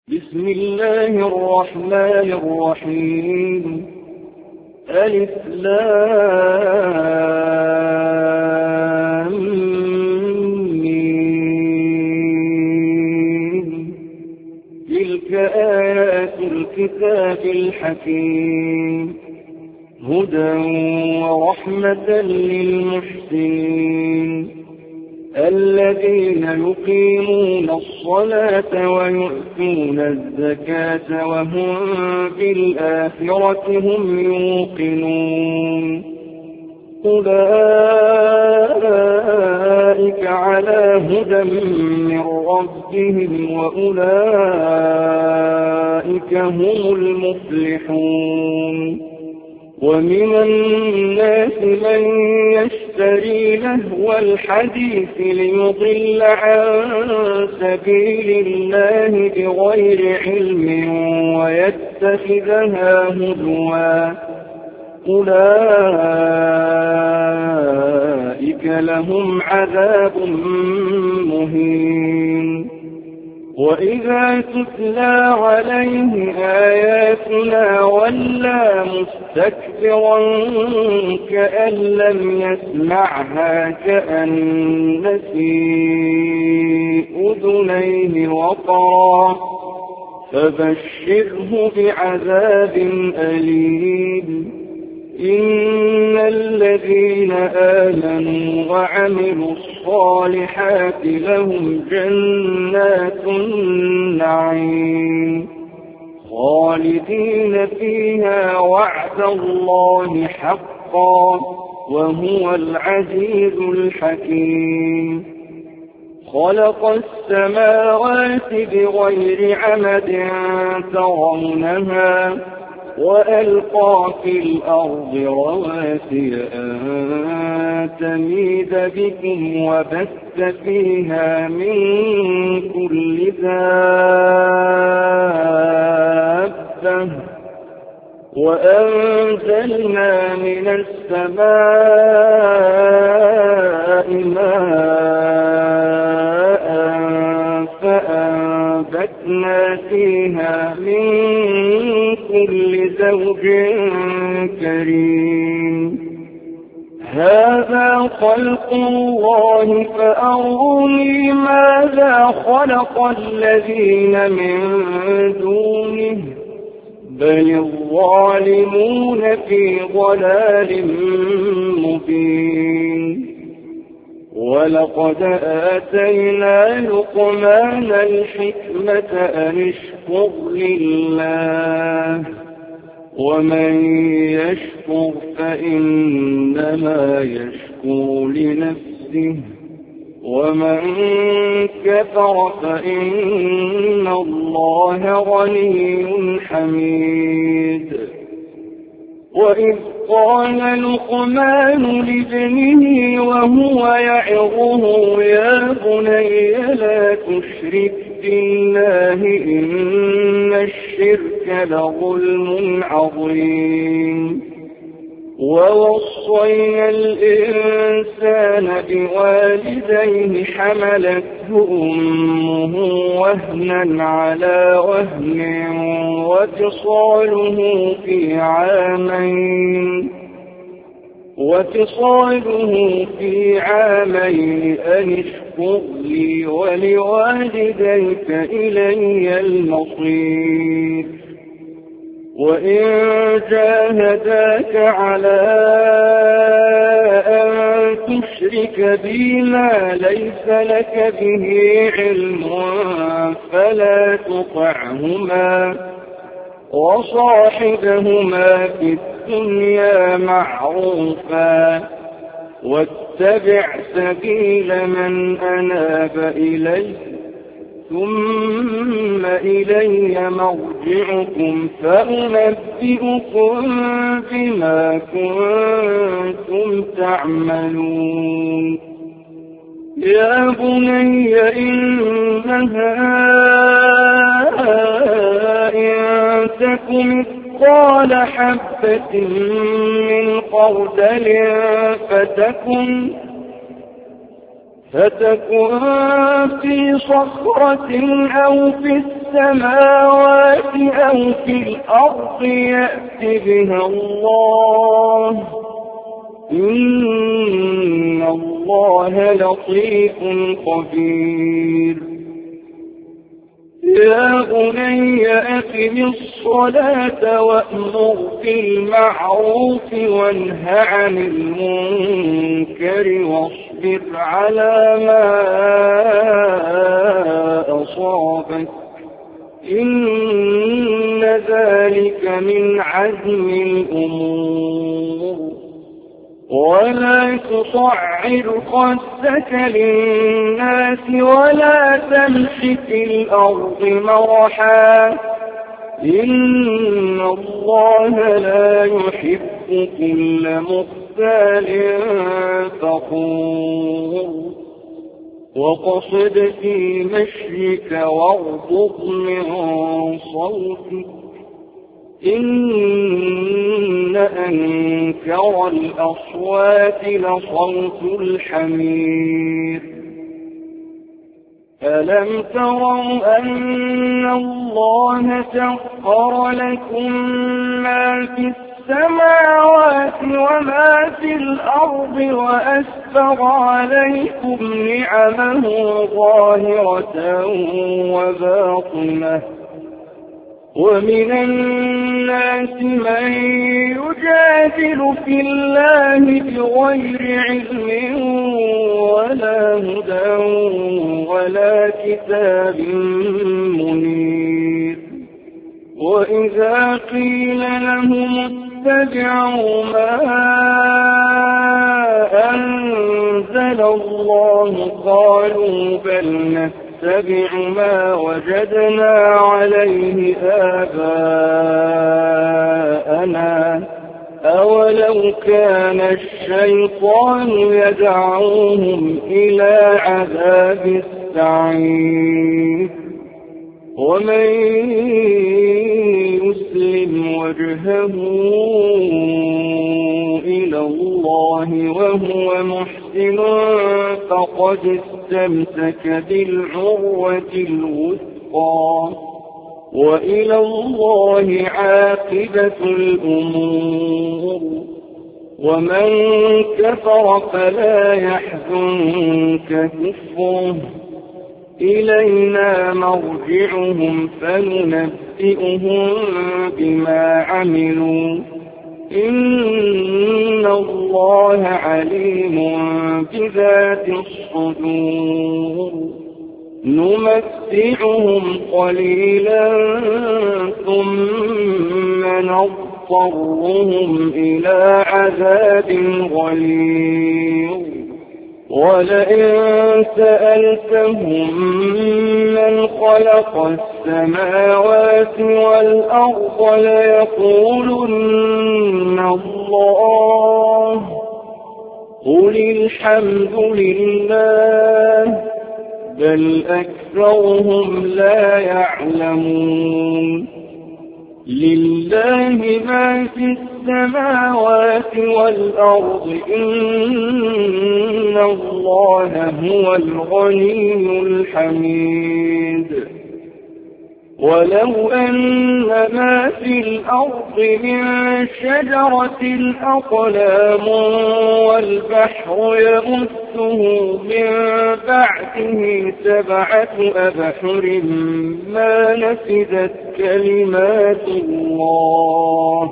بسم الله الرحمن الرحيم. ألف لام ميم. تلك آيات الكتاب الحكيم، هدى ورحمة للمحسنين الذين يقيمون الصلاة ويؤتون الزكاة وهم بالآخرة هم يوقنون. أولئك على هدى من ربهم وأولئك هم المفلحون. ومن الناس من يشتري لهو الحديث ليضل عن سبيل الله بغير علم ويتخذها هزوا، أولئك لهم عذاب مهين. وإذا تتلى عليه آياتنا ولى مستكبرا كأن لم يسمعها كأن في أذنيه وقرا، فبشره بعذاب أليم. إن الذين آمنوا وعملوا الصالحات لهم جنات النعيم خالدين فيها وعد الله حقا وهو العزيز الحكيم. خلق السماوات بغير عمد ترونها وألقى في الأرض رواسي أن تميد بكم وبث فيها من كل دابة وأنزلنا من السماء ماء فأنبتنا فيها من كل زوج كريم. هذا خلق الله فأروني ماذا خلق الذين من دونه بل الظالمون في ضلال مبين. ولقد آتينا لقمان الحكمة أن اشكر لله ومن يشكر فإنما يشكر لنفسه ومن كفر فإن الله غني حميد. وإذ قال لقمان لابنه وهو يعظه يا بني لا تشرك بالله إن الشرك لظلم عظيم. ووصينا الإنسان بوالديه حملته أمه وهنا على وهن وفصاله في عامين أن اشكر لي ولوالديك إلي المصير. وإن جاهداك على أن تشرك بي ما ليس لك به علم فلا تطعهما وصاحبهما في الدنيا معروفا واتبع سبيل من أناب إلي ثم إلي مرجعكم فأنبئكم بما كنتم تعملون. يا بني إنها إن تك مثقال حبة من خردل فتكن فتكن في صخرة أو في السماوات أو في الأرض يأت بها الله إن الله لطيف خبير يا بني أقم الصلاة وأمر بالمعروف وانه عن المنكر واصبر على ما أصابك إن ذلك من عزم الأمور ولا تصعر خدك للناس ولا تمش في الأرض مرحا إن الله لا يحب كل مختال فخور وقصد في مشيك واغضض من صوتك إن أنكر الأصوات لصوت الحمير ألم تروا أن الله سخر لكم ما في السماوات وما في الأرض وأسبغ عليكم نعمه ظاهرة وباطنة ومن الناس من يجادل في الله بغير علم ولا هدى ولا كتاب منير وإذا قيل لهم اتبعوا ما أنزل الله قالوا بل نتبع ما وجدنا عليه آباءنا أولو كان الشيطان يدعوهم إلى عذاب السعير ومن يسلم وجهه إلى الله وهو محسن فقد استمسك بالعروة الوثقى وإلى الله عاقبة الأمور ومن كفر فلا يحزنك كفره إلينا مرجعهم فننبئهم بما عملوا إن الله عليم بذات الصدور نمتعهم قليلا ثم نضطرهم إلى عذاب غليظ ولئن سألتهم من خلق السماوات والأرض ليقولن الله قل الحمد لله بل أكثرهم لا يعلمون لله ما في السماوات والأرض إن الله هو الغني الحميد ولو أن ما في الأرض من شجرة أقلام والبحر يمده من بعده 7 أبحر ما نفدت كلمات الله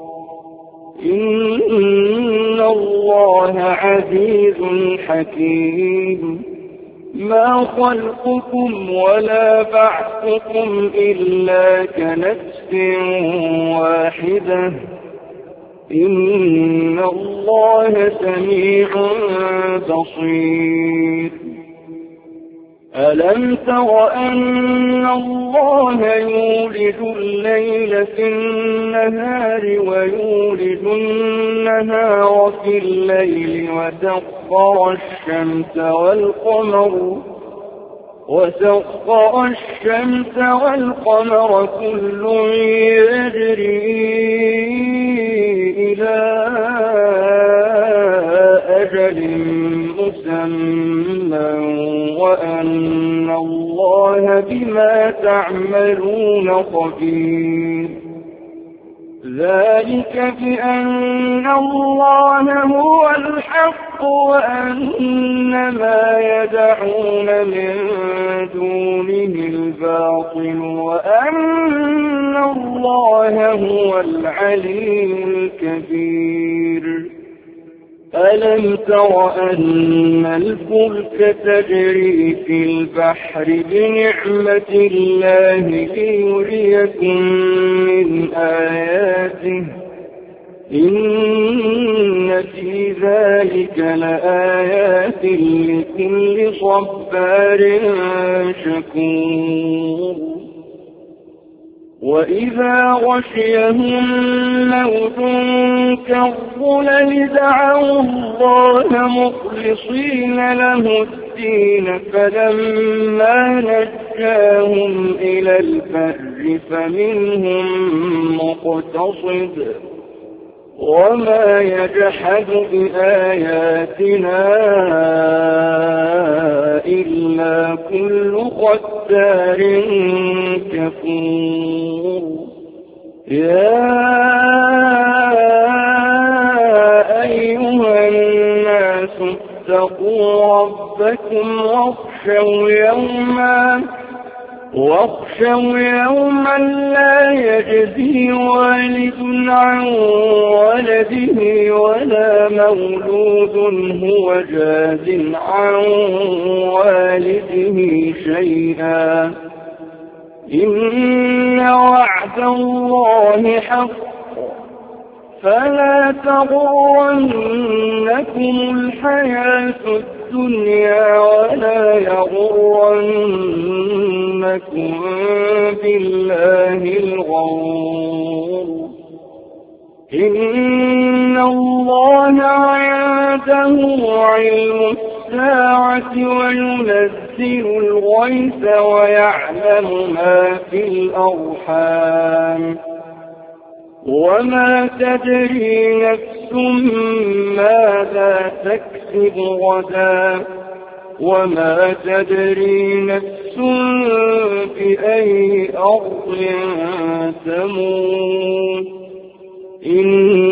إن الله عزيز حكيم ما خلقكم ولا بعثكم إلا كنفس واحدة إن الله سميع بصير ألم تر أن الله يولد الليل في النهار ويولد النهار في الليل وسخر الشمس والقمر كل يجري إلى أجل مسمى وأن الله الله بما تعملون خبير ذلك بأن الله هو الحق وأن ما يدعون من دونه الباطل وأن الله هو العلي الكبير ألم تر أن الفلك تجري في البحر بنعمة الله ليريكم من آياته إن في ذلك لآيات لكل صبار شكور وإذا غشيهم موت كالظلل دعوا الله مخلصين له الدين فلما نجاهم إلى البر فمنهم مقتصد وما يجحد بآياتنا إلا كل ختار كفور يا أيها الناس اتقوا ربكم واخشوا يوما لا يجزي والد عن ولده ولا مولود هو جاز عن والده شيئا إن وعد الله حق فلا تغرنكم الحياة الدنيا ولا يغرنكم بالله الغرور إن الله عنده علم الساعة وينزل الغيث ويعلم ما في الأرحام وما تدري نفس ماذا تكسب غدا وما تدري نفس بأي أرض تموت